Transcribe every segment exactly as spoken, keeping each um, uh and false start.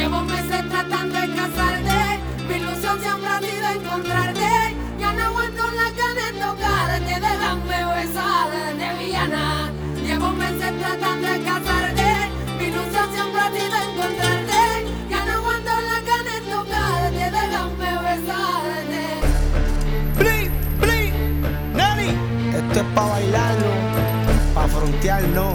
Llevo meses tratando de casarte, mi ilusión siempre ha sido encontrarte. Ya no aguanto las ganas de tocarte, déjame besarte, villana. Llevo meses tratando de casarte, mi ilusión siempre ha sido encontrarte. Ya no aguanto las ganas de tocarte, déjame besarte. Bling, bling, Nani. Esto es pa' bailarlo, pa' frontearlo.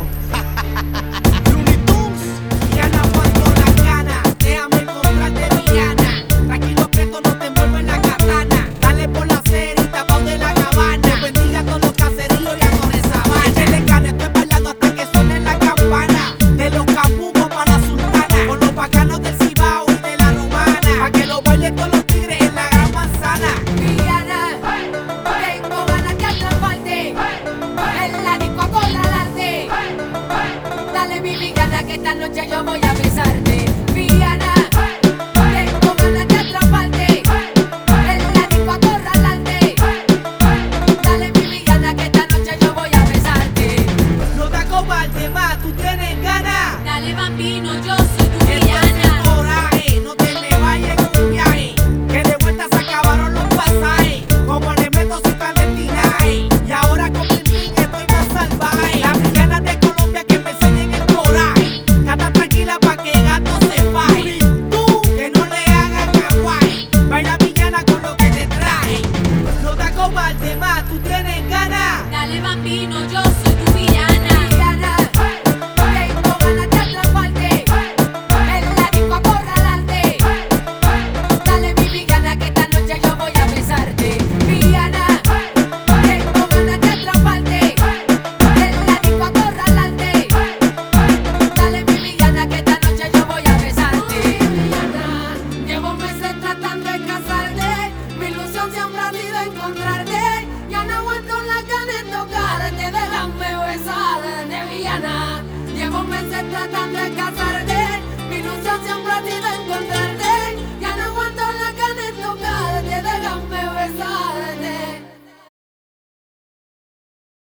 Looney Tunes. Ya no aguanto las ganas, déjame encontrarte, villana. Tranquilo que esto no te envuelve en la katana. Dale por la serie, tapado de la Habana. Dios bendiga todos los caseríos y a Torres Sabana. Échale gana, estoy bailando hasta que suene la campana. De los camucos para la sultana, con los bacanos del Cibao y de la Romana. Pa' que lo bailen todos los tigres en la gran manzana. Villana, tengo ganas de atraparte, en la disco acorralarte. Dale mi villana que esta noche yo voy a besarte. Villana, tengo ganas de atraparte, en la disco acorralarte. Dale mi villana que esta noche yo voy a besarte. No te acobardes más, tú tienes ganas. Dale bambino, yo soy tu Esto es villana. coraje, no te me vayas en un viaje. Que de vuelta se acabaron los pasajes. Como le meto sin calentinaje. Y ahora con el fin estoy más salvaje. Las villanas de Colombia que me enseñen el coraje. Cata tranquila pa' que gato se faje. Tú, que no le hagas kawaii. Baila villana con lo que te traje. No te acobardes más, tú tienes ganas. Dale bambino, yo soy tu villana. Villana, tengo ganas de atraparte, en la disco acorralarte. Dale mi villana que esta noche yo voy a besarte. Villana, tengo ganas de atraparte, en la disco acorralarte. Dale mi villana que esta noche yo voy a besarte. Villana, llevo meses tratando de casarte, mi ilusión siempre ha sido encontrarte. Ya no aguanto las ganas de tocarte, déjame besarte, villana. Llevo meses tratando de casarte.